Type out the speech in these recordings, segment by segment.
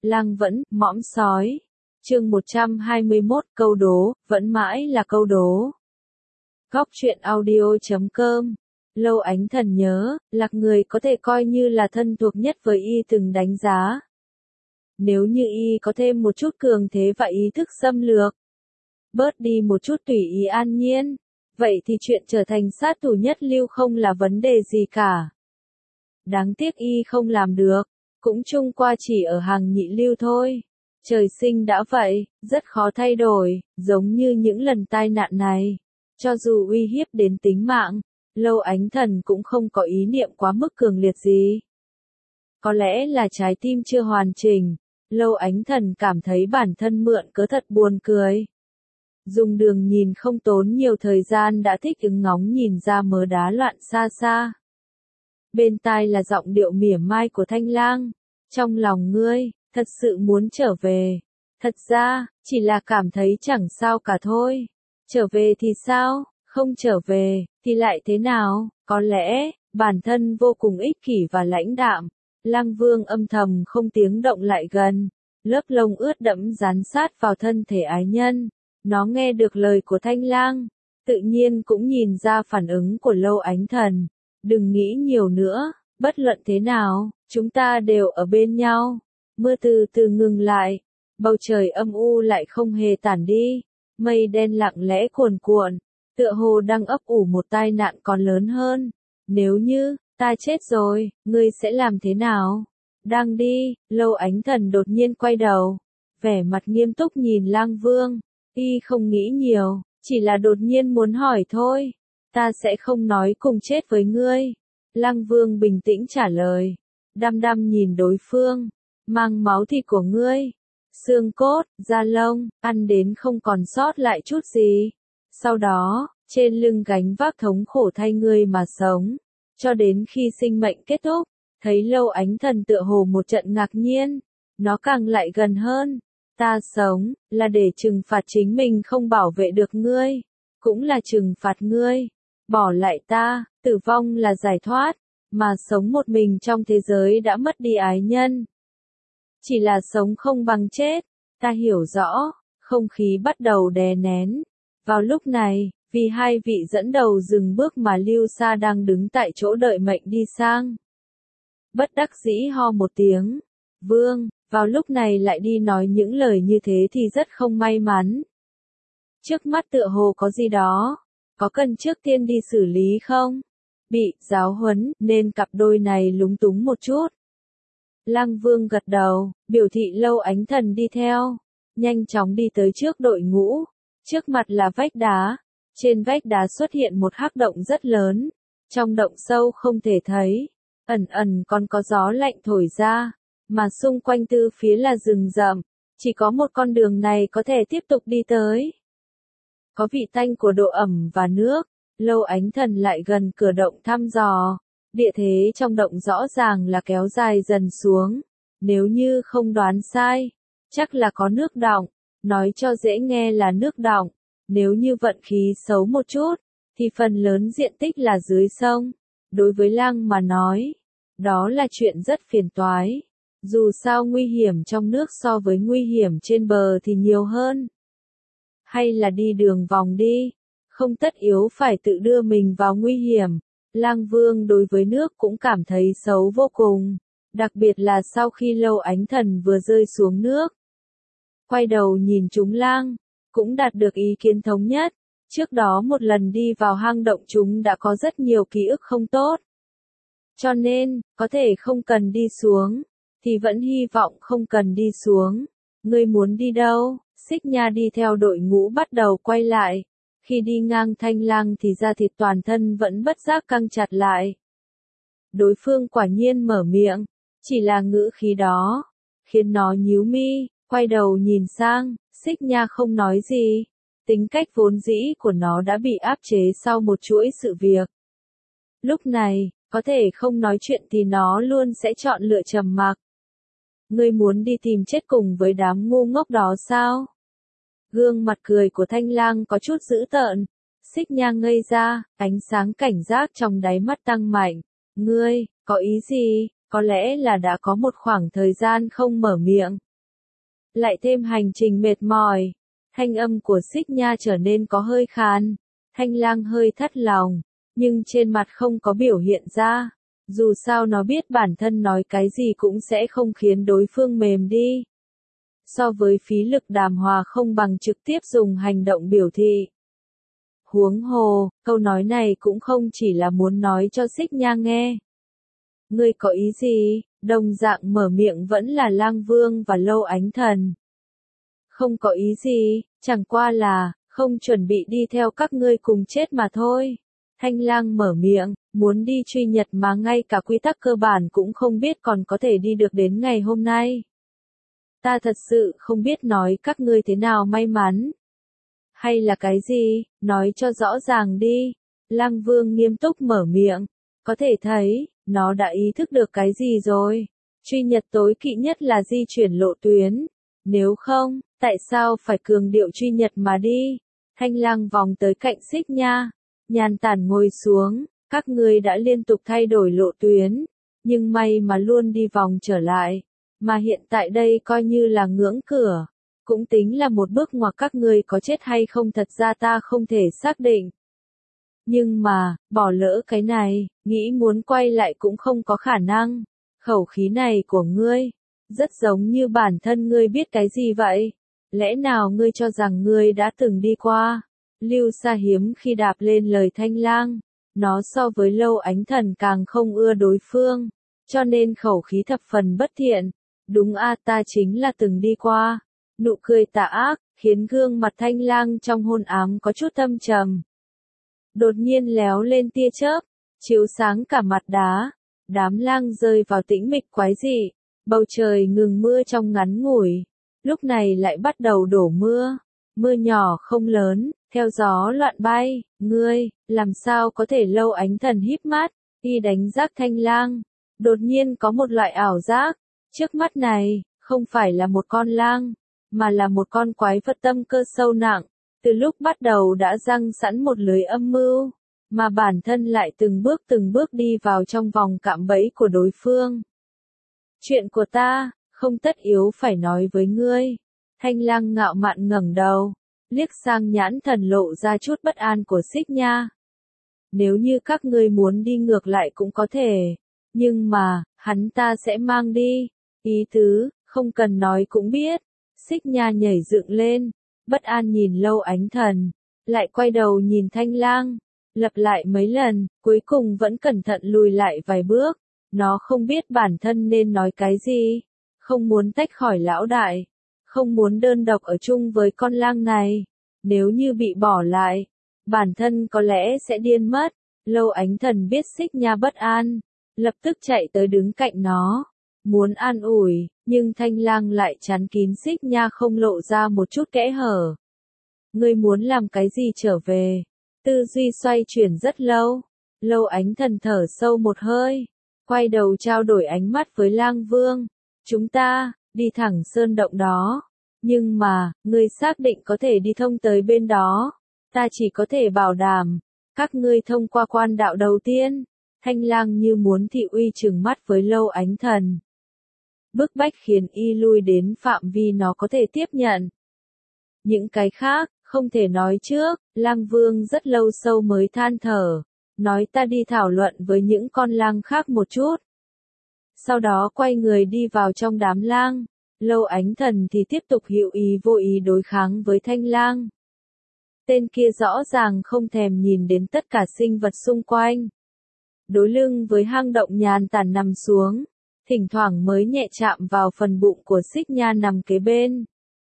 Lang vẫn, mõm sói. Chương 121, câu đố, vẫn mãi là câu đố. Góc truyện audio.com. Lâu Ánh Thần nhớ, Lạc người có thể coi như là thân thuộc nhất với y từng đánh giá. Nếu như y có thêm một chút cường thế và ý thức xâm lược, bớt đi một chút tùy ý an nhiên, vậy thì chuyện trở thành sát thủ nhất lưu không là vấn đề gì cả. Đáng tiếc y không làm được, cũng chung qua chỉ ở hàng nhị lưu thôi. Trời sinh đã vậy, rất khó thay đổi, giống như những lần tai nạn này. Cho dù uy hiếp đến tính mạng, Lâu Ánh Thần cũng không có ý niệm quá mức cường liệt gì. Có lẽ là trái tim chưa hoàn chỉnh, Lâu Ánh Thần cảm thấy bản thân mượn cớ thật buồn cười. Dùng đường nhìn không tốn nhiều thời gian đã thích ứng ngóng nhìn ra mớ đá loạn xa xa. Bên tai là giọng điệu mỉa mai của Thanh Lang. Trong lòng ngươi, thật sự muốn trở về. Thật ra, chỉ là cảm thấy chẳng sao cả thôi. Trở về thì sao, không trở về, thì lại thế nào? Có lẽ, bản thân vô cùng ích kỷ và lãnh đạm. Lang Vương âm thầm không tiếng động lại gần. Lớp lông ướt đẫm dán sát vào thân thể ái nhân. Nó nghe được lời của Thanh Lang. Tự nhiên cũng nhìn ra phản ứng của Lâu Ánh Thần. Đừng nghĩ nhiều nữa, bất luận thế nào, chúng ta đều ở bên nhau. Mưa từ từ ngừng lại, bầu trời âm u lại không hề tản đi, mây đen lặng lẽ cuồn cuộn, tựa hồ đang ấp ủ một tai nạn còn lớn hơn. Nếu như, ta chết rồi, ngươi sẽ làm thế nào? Đang đi, Lâu Ánh Thần đột nhiên quay đầu, vẻ mặt nghiêm túc nhìn Lang Vương, y không nghĩ nhiều, chỉ là đột nhiên muốn hỏi thôi. Ta sẽ không nói cùng chết với ngươi. Lang Vương bình tĩnh trả lời. Đăm đăm nhìn đối phương. Mang máu thịt của ngươi. Xương cốt, da lông, ăn đến không còn sót lại chút gì. Sau đó, trên lưng gánh vác thống khổ thay ngươi mà sống. Cho đến khi sinh mệnh kết thúc, thấy Lâu Ánh Thần tựa hồ một trận ngạc nhiên. Nó càng lại gần hơn. Ta sống, là để trừng phạt chính mình không bảo vệ được ngươi. Cũng là trừng phạt ngươi. Bỏ lại ta, tử vong là giải thoát, mà sống một mình trong thế giới đã mất đi ái nhân. Chỉ là sống không bằng chết, ta hiểu rõ, không khí bắt đầu đè nén. Vào lúc này, vì hai vị dẫn đầu dừng bước mà Lưu Sa đang đứng tại chỗ đợi mệnh đi sang. Bất đắc dĩ ho một tiếng, Vương, vào lúc này lại đi nói những lời như thế thì rất không may mắn. Trước mắt tựa hồ có gì đó. Có cần trước tiên đi xử lý không? Bị giáo huấn, nên cặp đôi này lúng túng một chút. Lang Vương gật đầu, biểu thị Lâu Ánh Thần đi theo. Nhanh chóng đi tới trước đội ngũ. Trước mặt là vách đá. Trên vách đá xuất hiện một hắc động rất lớn. Trong động sâu không thể thấy. Ẩn ẩn còn có gió lạnh thổi ra. Mà xung quanh tư phía là rừng rậm. Chỉ có một con đường này có thể tiếp tục đi tới. Có vị tanh của độ ẩm và nước. Lâu Ánh Thần lại gần cửa động thăm dò. Địa thế trong động rõ ràng là kéo dài dần xuống. Nếu như không đoán sai, chắc là có nước đọng. Nói cho dễ nghe là nước đọng. Nếu như vận khí xấu một chút, thì phần lớn diện tích là dưới sông. Đối với Lang mà nói, đó là chuyện rất phiền toái. Dù sao nguy hiểm trong nước so với nguy hiểm trên bờ thì nhiều hơn. Hay là đi đường vòng đi, không tất yếu phải tự đưa mình vào nguy hiểm. Lang Vương đối với nước cũng cảm thấy xấu vô cùng, đặc biệt là sau khi Lâu Ánh Thần vừa rơi xuống nước. Quay đầu nhìn chúng Lang, cũng đạt được ý kiến thống nhất. Trước đó một lần đi vào hang động chúng đã có rất nhiều ký ức không tốt. Cho nên, có thể không cần đi xuống, thì vẫn hy vọng không cần đi xuống. Ngươi muốn đi đâu? Xích Nha đi theo đội ngũ bắt đầu quay lại. Khi đi ngang Thanh Lang thì da thịt toàn thân vẫn bất giác căng chặt lại. Đối phương quả nhiên mở miệng, chỉ là ngữ khí đó, khiến nó nhíu mi, quay đầu nhìn sang, Xích Nha không nói gì. Tính cách vốn dĩ của nó đã bị áp chế sau một chuỗi sự việc. Lúc này, có thể không nói chuyện thì nó luôn sẽ chọn lựa trầm mặc. Ngươi muốn đi tìm chết cùng với đám ngu ngốc đó sao? Gương mặt cười của Thanh Lang có chút dữ tợn. Xích Nha ngây ra, ánh sáng cảnh giác trong đáy mắt tăng mạnh. Ngươi, có ý gì? Có lẽ là đã có một khoảng thời gian không mở miệng. lại thêm hành trình mệt mỏi. Thanh âm của Xích Nha trở nên có hơi khàn. Thanh Lang hơi thất lòng, nhưng trên mặt không có biểu hiện ra. Dù sao nó biết bản thân nói cái gì cũng sẽ không khiến đối phương mềm đi. So với phí lực đàm hòa không bằng trực tiếp dùng hành động biểu thị. Huống hồ, câu nói này cũng không chỉ là muốn nói cho Xích Nha nghe. Ngươi có ý gì? Đồng dạng mở miệng vẫn là Lang Vương và Lâu Ánh Thần. Không có ý gì, chẳng qua là, không chuẩn bị đi theo các ngươi cùng chết mà thôi. Thanh Lang mở miệng, muốn đi truy nhật mà ngay cả quy tắc cơ bản cũng không biết còn có thể đi được đến ngày hôm nay. Ta thật sự không biết nói các ngươi thế nào may mắn. Hay là cái gì, nói cho rõ ràng đi. Lang Vương nghiêm túc mở miệng, có thể thấy, nó đã ý thức được cái gì rồi. Truy nhật tối kỵ nhất là di chuyển lộ tuyến. Nếu không, tại sao phải cường điệu truy nhật mà đi? Thanh Lang vòng tới cạnh Xích Nha, nhàn tản ngồi xuống, các ngươi đã liên tục thay đổi lộ tuyến, nhưng may mà luôn đi vòng trở lại, mà hiện tại đây coi như là ngưỡng cửa, cũng tính là một bước ngoặt các ngươi có chết hay không thật ra ta không thể xác định. Nhưng mà, bỏ lỡ cái này, nghĩ muốn quay lại cũng không có khả năng. Khẩu khí này của ngươi, rất giống như bản thân ngươi biết cái gì vậy? Lẽ nào ngươi cho rằng ngươi đã từng đi qua? Lưu Sa hiếm khi đạp lên lời Thanh Lang, nó so với Lâu Ánh Thần càng không ưa đối phương, cho nên khẩu khí thập phần bất thiện. Đúng a, ta chính là từng đi qua. Nụ cười tà ác, khiến gương mặt Thanh Lang trong hôn ám có chút thâm trầm. Đột nhiên léo lên tia chớp, chiếu sáng cả mặt đá. Đám lang rơi vào tĩnh mịch quái dị, bầu trời ngừng mưa trong ngắn ngủi. Lúc này lại bắt đầu đổ mưa. Mưa nhỏ không lớn, theo gió loạn bay. Ngươi, làm sao có thể? Lâu Ánh Thần híp mắt, y đánh giác Thanh Lang. Đột nhiên có một loại ảo giác. Trước mắt này, không phải là một con lang, mà là một con quái vật tâm cơ sâu nặng. Từ lúc bắt đầu đã răng sẵn một lưới âm mưu, mà bản thân lại từng bước đi vào trong vòng cạm bẫy của đối phương. Chuyện của ta, không tất yếu phải nói với ngươi. Thanh Lang ngạo mạn ngẩng đầu, liếc sang nhãn thần lộ ra chút bất an của Xích Nha. Nếu như các ngươi muốn đi ngược lại cũng có thể, nhưng mà, hắn ta sẽ mang đi. Ý tứ, không cần nói cũng biết. Xích Nha nhảy dựng lên, bất an nhìn Lâu Ánh Thần, lại quay đầu nhìn Thanh Lang, lặp lại mấy lần, cuối cùng vẫn cẩn thận lùi lại vài bước. Nó không biết bản thân nên nói cái gì, không muốn tách khỏi lão đại, không muốn đơn độc ở chung với con lang này. Nếu như bị bỏ lại, bản thân có lẽ sẽ điên mất. Lâu Ánh Thần biết Xích Nha bất an, lập tức chạy tới đứng cạnh nó, muốn an ủi, nhưng Thanh Lang lại chắn kín Xích Nha không lộ ra một chút kẽ hở. Ngươi muốn làm cái gì trở về? Tư duy xoay chuyển rất lâu. Lâu Ánh Thần thở sâu một hơi, quay đầu trao đổi ánh mắt với Lang Vương. Chúng ta, đi thẳng sơn động đó. Nhưng mà, ngươi xác định có thể đi thông tới bên đó. Ta chỉ có thể bảo đảm, các ngươi thông qua quan đạo đầu tiên. Thanh Lang như muốn thị uy trừng mắt với Lâu Ánh Thần. Bức bách khiến y lui đến phạm vi nó có thể tiếp nhận. Những cái khác, không thể nói trước. Lang Vương rất lâu sâu mới than thở, nói ta đi thảo luận với những con lang khác một chút. Sau đó quay người đi vào trong đám lang. Lâu Ánh Thần thì tiếp tục hữu ý vô ý đối kháng với Thanh Lang. Tên kia rõ ràng không thèm nhìn đến tất cả sinh vật xung quanh. Đối lưng với hang động nhàn tản nằm xuống, thỉnh thoảng mới nhẹ chạm vào phần bụng của Xích Nha nằm kế bên.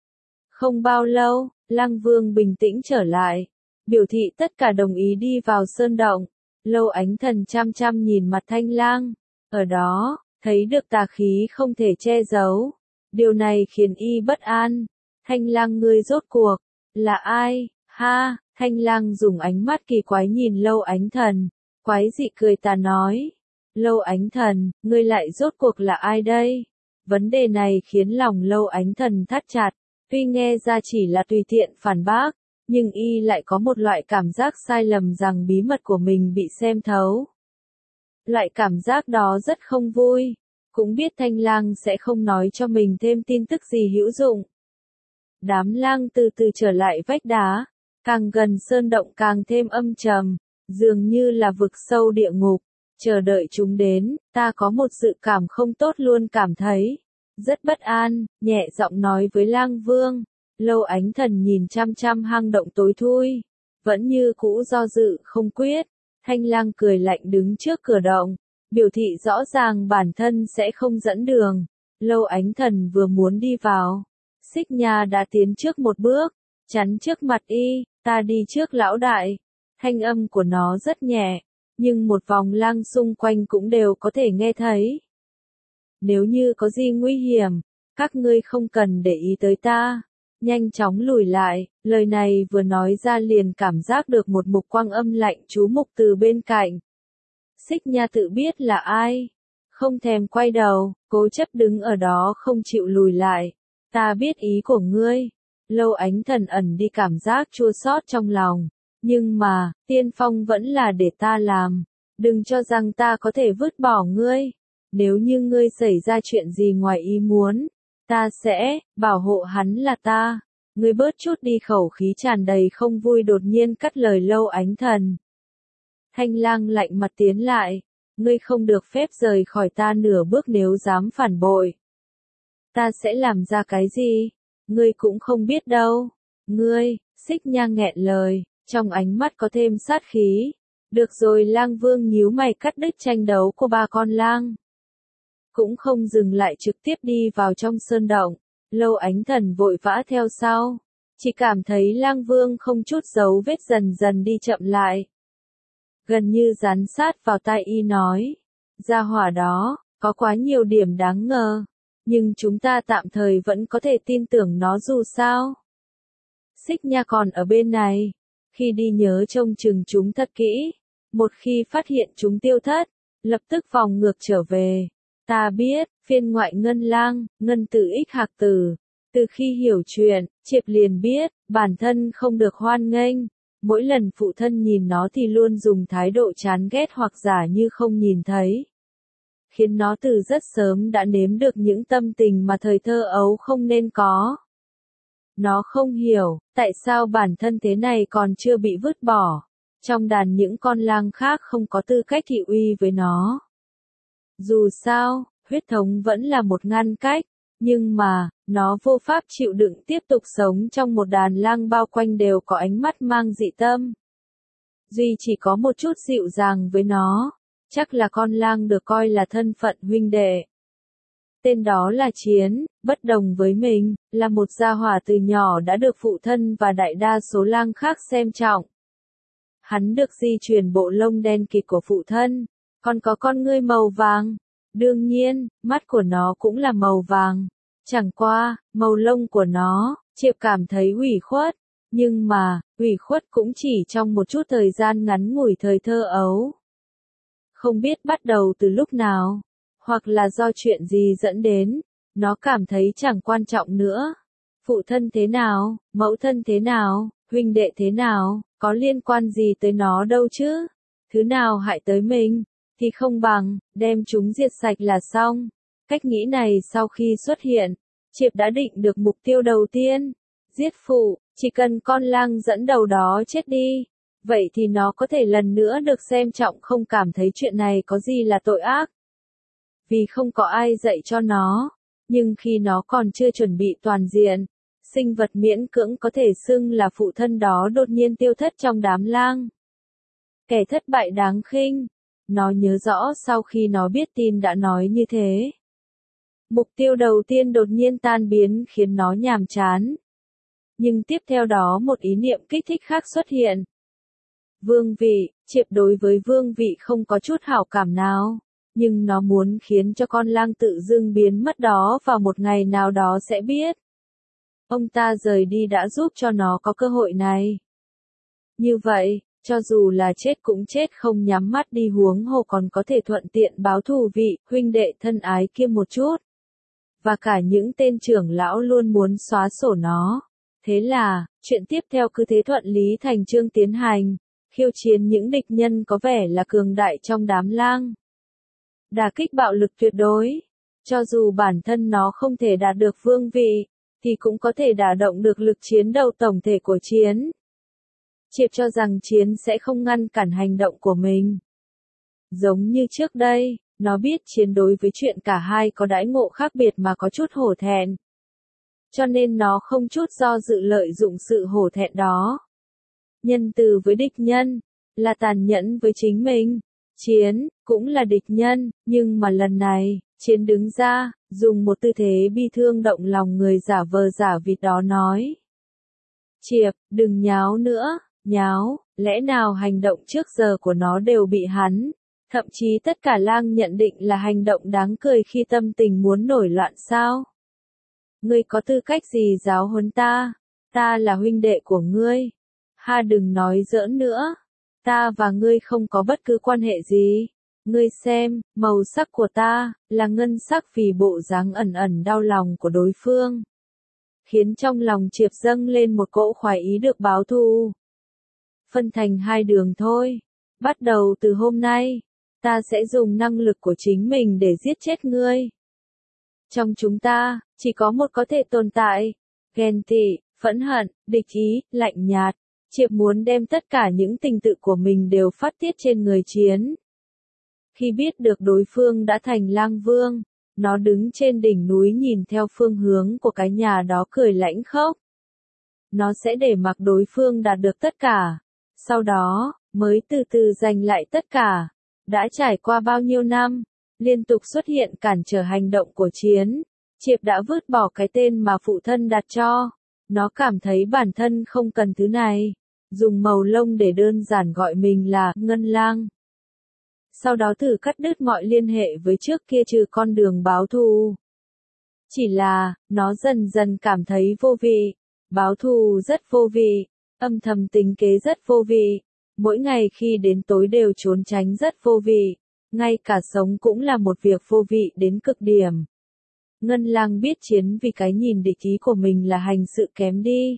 Không bao lâu, Lang Vương bình tĩnh trở lại, biểu thị tất cả đồng ý đi vào sơn động. Lâu Ánh Thần chăm chăm nhìn mặt Thanh Lang, ở đó, thấy được tà khí không thể che giấu. Điều này khiến y bất an. Thanh Lang, ngươi rốt cuộc là ai? Ha, Thanh Lang dùng ánh mắt kỳ quái nhìn Lâu Ánh Thần, quái dị cười tà nói. Lâu Ánh Thần, ngươi lại rốt cuộc là ai đây? Vấn đề này khiến lòng Lâu Ánh Thần thắt chặt, tuy nghe ra chỉ là tùy tiện phản bác, nhưng y lại có một loại cảm giác sai lầm rằng bí mật của mình bị xem thấu. Loại cảm giác đó rất không vui, cũng biết Thanh Lang sẽ không nói cho mình thêm tin tức gì hữu dụng. Đám lang từ từ trở lại vách đá, càng gần sơn động càng thêm âm trầm, dường như là vực sâu địa ngục, chờ đợi chúng đến, ta có một dự cảm không tốt luôn cảm thấy rất bất an, nhẹ giọng nói với lang vương. Lâu Ánh Thần nhìn chăm chăm hang động tối thui, vẫn như cũ do dự không quyết. Thanh Lang cười lạnh đứng trước cửa động, biểu thị rõ ràng bản thân sẽ không dẫn đường. Lâu Ánh Thần vừa muốn đi vào, Xích Nha đã tiến trước một bước, chắn trước mặt y, ta đi trước lão đại. Thanh âm của nó rất nhẹ, nhưng một vòng lang xung quanh cũng đều có thể nghe thấy. Nếu như có gì nguy hiểm, các ngươi không cần để ý tới ta. Nhanh chóng lùi lại, lời này vừa nói ra liền cảm giác được một mục quang âm lạnh chú mục từ bên cạnh. Xích Nha tự biết là ai, không thèm quay đầu, cố chấp đứng ở đó không chịu lùi lại. Ta biết ý của ngươi. Lâu Ánh Thần ẩn đi cảm giác chua xót trong lòng, nhưng mà, tiên phong vẫn là để ta làm, đừng cho rằng ta có thể vứt bỏ ngươi. Nếu như ngươi xảy ra chuyện gì ngoài ý muốn, ta sẽ bảo hộ hắn là ta. Ngươi bớt chút đi, khẩu khí tràn đầy không vui đột nhiên cắt lời Lâu Ánh Thần. Thanh Lang lạnh mặt tiến lại, ngươi không được phép rời khỏi ta nửa bước, nếu dám phản bội. Ta sẽ làm ra cái gì? Ngươi cũng không biết đâu. Ngươi, Xích Nha nghẹn lời, trong ánh mắt có thêm sát khí. Được rồi, Lang Vương nhíu mày cắt đứt tranh đấu của ba con lang. Cũng không dừng lại, trực tiếp đi vào trong sơn động. Lâu Ánh Thần vội vã theo sau, chỉ cảm thấy Lang Vương không chút dấu vết dần dần đi chậm lại. Gần như dán sát vào tai y nói, gia hỏa đó, có quá nhiều điểm đáng ngờ, nhưng chúng ta tạm thời vẫn có thể tin tưởng nó dù sao. Xích Nha còn ở bên này, khi đi nhớ trông chừng chúng thật kỹ, một khi phát hiện chúng tiêu thất, lập tức vòng ngược trở về. Ta biết, phiên ngoại Ngân Lang, Ngân Tử Ích Hạc Tử, từ khi hiểu chuyện, Chiệp liền biết, bản thân không được hoan nghênh. Mỗi lần phụ thân nhìn nó thì luôn dùng thái độ chán ghét hoặc giả như không nhìn thấy. Khiến nó từ rất sớm đã nếm được những tâm tình mà thời thơ ấu không nên có. Nó không hiểu, tại sao bản thân thế này còn chưa bị vứt bỏ. Trong đàn những con lang khác không có tư cách thị uy với nó. Dù sao, huyết thống vẫn là một ngăn cách, nhưng mà, nó vô pháp chịu đựng tiếp tục sống trong một đàn lang bao quanh đều có ánh mắt mang dị tâm. Duy chỉ có một chút dịu dàng với nó, chắc là con lang được coi là thân phận huynh đệ. Tên đó là Chiến, bất đồng với mình, là một gia hỏa từ nhỏ đã được phụ thân và đại đa số lang khác xem trọng. Hắn được di truyền bộ lông đen kịt của phụ thân, còn có con ngươi màu vàng. Đương nhiên, mắt của nó cũng là màu vàng. Chẳng qua, màu lông của nó, Chiệp cảm thấy ủy khuất. Nhưng mà, ủy khuất cũng chỉ trong một chút thời gian ngắn ngủi thời thơ ấu. Không biết bắt đầu từ lúc nào, hoặc là do chuyện gì dẫn đến, nó cảm thấy chẳng quan trọng nữa. Phụ thân thế nào, mẫu thân thế nào, huynh đệ thế nào, có liên quan gì tới nó đâu chứ. Thứ nào hại tới mình, thì không bằng, đem chúng diệt sạch là xong. Cách nghĩ này sau khi xuất hiện, Chiệp đã định được mục tiêu đầu tiên. Giết phụ, chỉ cần con lang dẫn đầu đó chết đi. Vậy thì nó có thể lần nữa được xem trọng, không cảm thấy chuyện này có gì là tội ác. Vì không có ai dạy cho nó. Nhưng khi nó còn chưa chuẩn bị toàn diện, sinh vật miễn cưỡng có thể xưng là phụ thân đó đột nhiên tiêu thất trong đám lang. Kẻ thất bại đáng khinh. Nó nhớ rõ sau khi nó biết tin đã nói như thế. Mục tiêu đầu tiên đột nhiên tan biến khiến nó nhàm chán. Nhưng tiếp theo đó một ý niệm kích thích khác xuất hiện. Vương vị, Chiệp đối với vương vị không có chút hảo cảm nào. Nhưng nó muốn khiến cho con lang tự dưng biến mất đó vào một ngày nào đó sẽ biết. Ông ta rời đi đã giúp cho nó có cơ hội này. Như vậy, cho dù là chết cũng chết không nhắm mắt đi, huống hồ còn có thể thuận tiện báo thù vị huynh đệ thân ái kia một chút. Và cả những tên trưởng lão luôn muốn xóa sổ nó. Thế là, chuyện tiếp theo cứ thế thuận lý thành chương tiến hành, khiêu chiến những địch nhân có vẻ là cường đại trong đám lang. Đả kích bạo lực tuyệt đối. Cho dù bản thân nó không thể đạt được vương vị, thì cũng có thể đả động được lực chiến đấu tổng thể của Chiến. Chiệp cho rằng Chiến sẽ không ngăn cản hành động của mình. Giống như trước đây, nó biết Chiến đối với chuyện cả hai có đãi ngộ khác biệt mà có chút hổ thẹn. Cho nên nó không chút do dự lợi dụng sự hổ thẹn đó. Nhân từ với địch nhân, là tàn nhẫn với chính mình. Chiến, cũng là địch nhân, nhưng mà lần này, Chiến đứng ra, dùng một tư thế bi thương động lòng người giả vờ giả vịt đó nói. Chiệp, đừng nháo nữa, nháo, lẽ nào hành động trước giờ của nó đều bị hắn. Thậm chí tất cả lang nhận định là hành động đáng cười khi tâm tình muốn nổi loạn sao? Ngươi có tư cách gì giáo huấn ta? Ta là huynh đệ của ngươi. Ha đừng nói giỡn nữa. Ta và ngươi không có bất cứ quan hệ gì. Ngươi xem, màu sắc của ta, là ngân sắc vì bộ dáng ẩn ẩn đau lòng của đối phương. Khiến trong lòng Chiệp dâng lên một cỗ khoái ý được báo thù. Phân thành hai đường thôi. Bắt đầu từ hôm nay, ta sẽ dùng năng lực của chính mình để giết chết ngươi. Trong chúng ta, chỉ có một có thể tồn tại. Ghen tị, phẫn hận, địch ý, lạnh nhạt. Chiệp muốn đem tất cả những tình tự của mình đều phát tiết trên người Chiến. Khi biết được đối phương đã thành lang vương, nó đứng trên đỉnh núi nhìn theo phương hướng của cái nhà đó cười lãnh khốc. Nó sẽ để mặc đối phương đạt được tất cả. Sau đó, mới từ từ giành lại tất cả. Đã trải qua bao nhiêu năm, liên tục xuất hiện cản trở hành động của Chiến. Chiệp đã vứt bỏ cái tên mà phụ thân đặt cho. Nó cảm thấy bản thân không cần thứ này. Dùng màu lông để đơn giản gọi mình là Ngân Lang. Sau đó thử cắt đứt mọi liên hệ với trước kia trừ con đường báo thù. Chỉ là, nó dần dần cảm thấy vô vị. Báo thù rất vô vị. Âm thầm tính kế rất vô vị. Mỗi ngày khi đến tối đều trốn tránh rất vô vị. Ngay cả sống cũng là một việc vô vị đến cực điểm. Ngân Lang biết Chiến vì cái nhìn địch ý của mình là hành sự kém đi.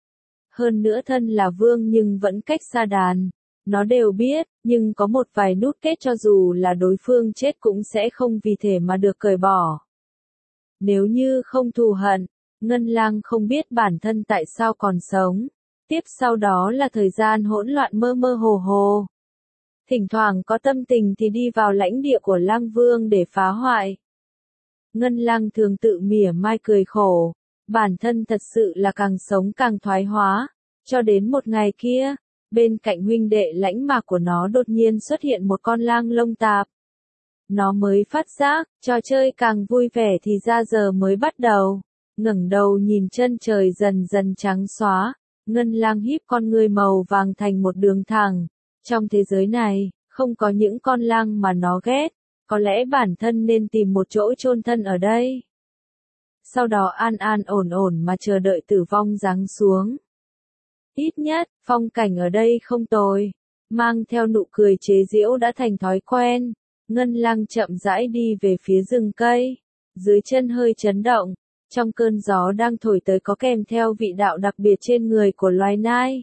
Hơn nữa thân là vương nhưng vẫn cách xa đàn. Nó đều biết, nhưng có một vài nút kết cho dù là đối phương chết cũng sẽ không vì thế mà được cởi bỏ. Nếu như không thù hận, Ngân Lang không biết bản thân tại sao còn sống. Tiếp sau đó là thời gian hỗn loạn mơ mơ hồ hồ. Thỉnh thoảng có tâm tình thì đi vào lãnh địa của Lang Vương để phá hoại. Ngân Lang thường tự mỉa mai cười khổ. Bản thân thật sự là càng sống càng thoái hóa. Cho đến một ngày kia, bên cạnh huynh đệ lãnh mạc của nó đột nhiên xuất hiện một con lang lông tạp. Nó mới phát giác, trò chơi càng vui vẻ thì ra giờ mới bắt đầu. Ngẩng đầu nhìn chân trời dần dần trắng xóa. Ngân Lang híp con ngươi màu vàng thành một đường thẳng. Trong thế giới này, không có những con lang mà nó ghét. Có lẽ bản thân nên tìm một chỗ chôn thân ở đây. Sau đó an an ổn ổn mà chờ đợi tử vong giáng xuống. Ít nhất, phong cảnh ở đây không tồi. Mang theo nụ cười chế giễu đã thành thói quen. Ngân Lang chậm rãi đi về phía rừng cây. Dưới chân hơi chấn động. Trong cơn gió đang thổi tới có kèm theo vị đạo đặc biệt trên người của loài nai.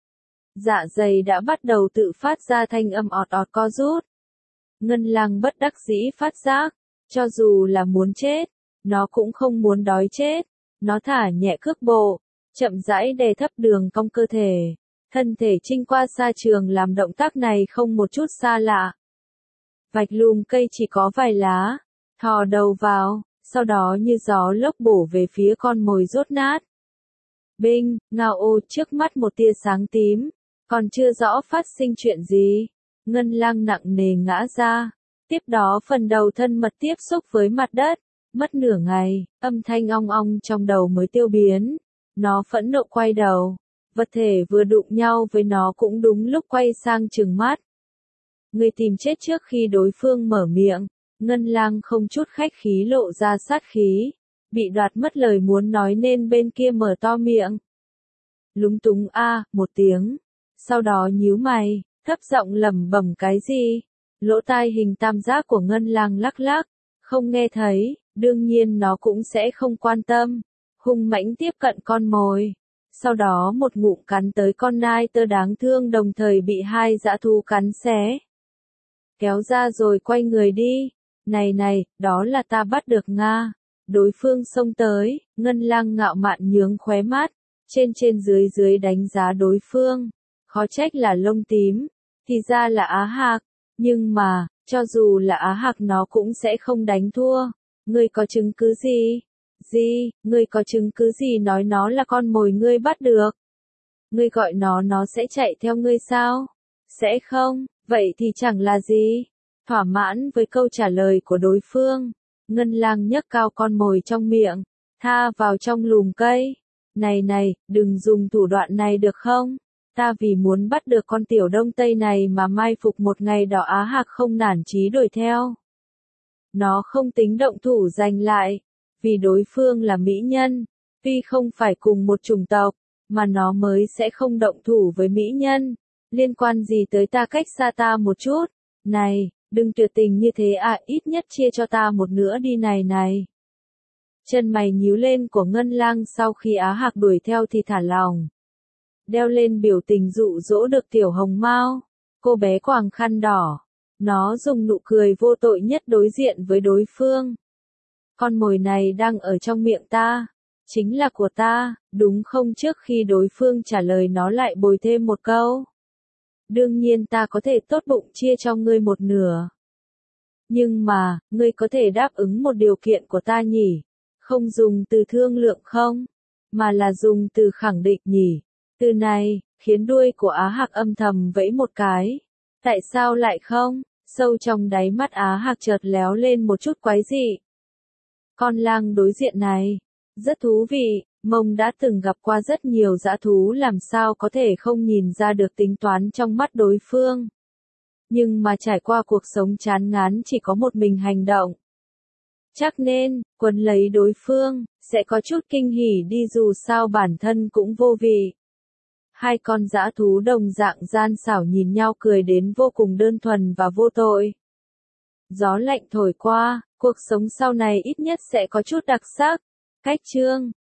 Dạ dày đã bắt đầu tự phát ra thanh âm ọt ọt co rút. Ngân Lang bất đắc dĩ phát giác. Cho dù là muốn chết, nó cũng không muốn đói chết. Nó thả nhẹ cước bộ. Chậm rãi đè thấp đường cong cơ thể. Thân thể chinh qua xa trường làm động tác này không một chút xa lạ. Vạch lùm cây chỉ có vài lá. Thò đầu vào, sau đó như gió lốc bổ về phía con mồi rốt nát. Binh, ngao ô trước mắt một tia sáng tím. Còn chưa rõ phát sinh chuyện gì. Ngân Lang nặng nề ngã ra. Tiếp đó phần đầu thân mật tiếp xúc với mặt đất. Mất nửa ngày, âm thanh ong ong trong đầu mới tiêu biến. Nó phẫn nộ quay đầu. Vật thể vừa đụng nhau với nó cũng đúng lúc quay sang trừng mắt. Người tìm chết trước khi đối phương mở miệng. Ngân Lang không chút khách khí lộ ra sát khí. Bị đoạt mất lời muốn nói nên bên kia mở to miệng. Lúng túng một tiếng. Sau đó nhíu mày, thấp giọng lẩm bẩm cái gì. Lỗ tai hình tam giác của Ngân Lang lắc lắc. Không nghe thấy, đương nhiên nó cũng sẽ không quan tâm. Hung mãnh tiếp cận con mồi. Sau đó một ngụm cắn tới con nai tơ đáng thương đồng thời bị hai dã thú cắn xé. Kéo ra rồi quay người đi. Này này, đó là ta bắt được Nga. Đối phương xông tới, Ngân Lang ngạo mạn nhướng khóe mắt, trên trên dưới dưới đánh giá đối phương. Khó trách là lông tím, thì ra là Á Hạc, nhưng mà, cho dù là Á Hạc nó cũng sẽ không đánh thua. Ngươi có chứng cứ gì? Gì, ngươi có chứng cứ gì nói nó là con mồi ngươi bắt được? Ngươi gọi nó sẽ chạy theo ngươi sao? Sẽ không, vậy thì chẳng là gì. Thỏa mãn với câu trả lời của đối phương, Ngân Lang nhấc cao con mồi trong miệng, tha vào trong lùm cây. Này này, đừng dùng thủ đoạn này được không? Ta vì muốn bắt được con tiểu đông tây này mà mai phục một ngày đỏ. Á Hạc không nản chí đuổi theo. Nó không tính động thủ giành lại, vì đối phương là mỹ nhân, tuy không phải cùng một chủng tộc, mà nó mới sẽ không động thủ với mỹ nhân. Liên quan gì tới ta, cách xa ta một chút. Này, đừng tuyệt tình như thế à, ít nhất chia cho ta một nửa đi này này. Chân mày nhíu lên của Ngân Lang sau khi Á Hạc đuổi theo thì thả lòng. Đeo lên biểu tình dụ dỗ được tiểu hồng mao. Cô bé quàng khăn đỏ. Nó dùng nụ cười vô tội nhất đối diện với đối phương. Con mồi này đang ở trong miệng ta. Chính là của ta, đúng không? Trước khi đối phương trả lời nó lại bồi thêm một câu. Đương nhiên ta có thể tốt bụng chia cho ngươi một nửa. Nhưng mà, ngươi có thể đáp ứng một điều kiện của ta nhỉ? Không dùng từ thương lượng không? Mà là dùng từ khẳng định nhỉ? Từ này, khiến đuôi của Á Hạc âm thầm vẫy một cái. Tại sao lại không? Sâu trong đáy mắt Á Hạc chợt léo lên một chút quái dị. Con lang đối diện này, rất thú vị, Mông đã từng gặp qua rất nhiều dã thú, làm sao có thể không nhìn ra được tính toán trong mắt đối phương. Nhưng mà trải qua cuộc sống chán ngán chỉ có một mình hành động. Chắc nên, quấn lấy đối phương, sẽ có chút kinh hỉ đi, dù sao bản thân cũng vô vị. Hai con dã thú đồng dạng gian xảo nhìn nhau cười đến vô cùng đơn thuần và vô tội. Gió lạnh thổi qua, cuộc sống sau này ít nhất sẽ có chút đặc sắc. Cách chương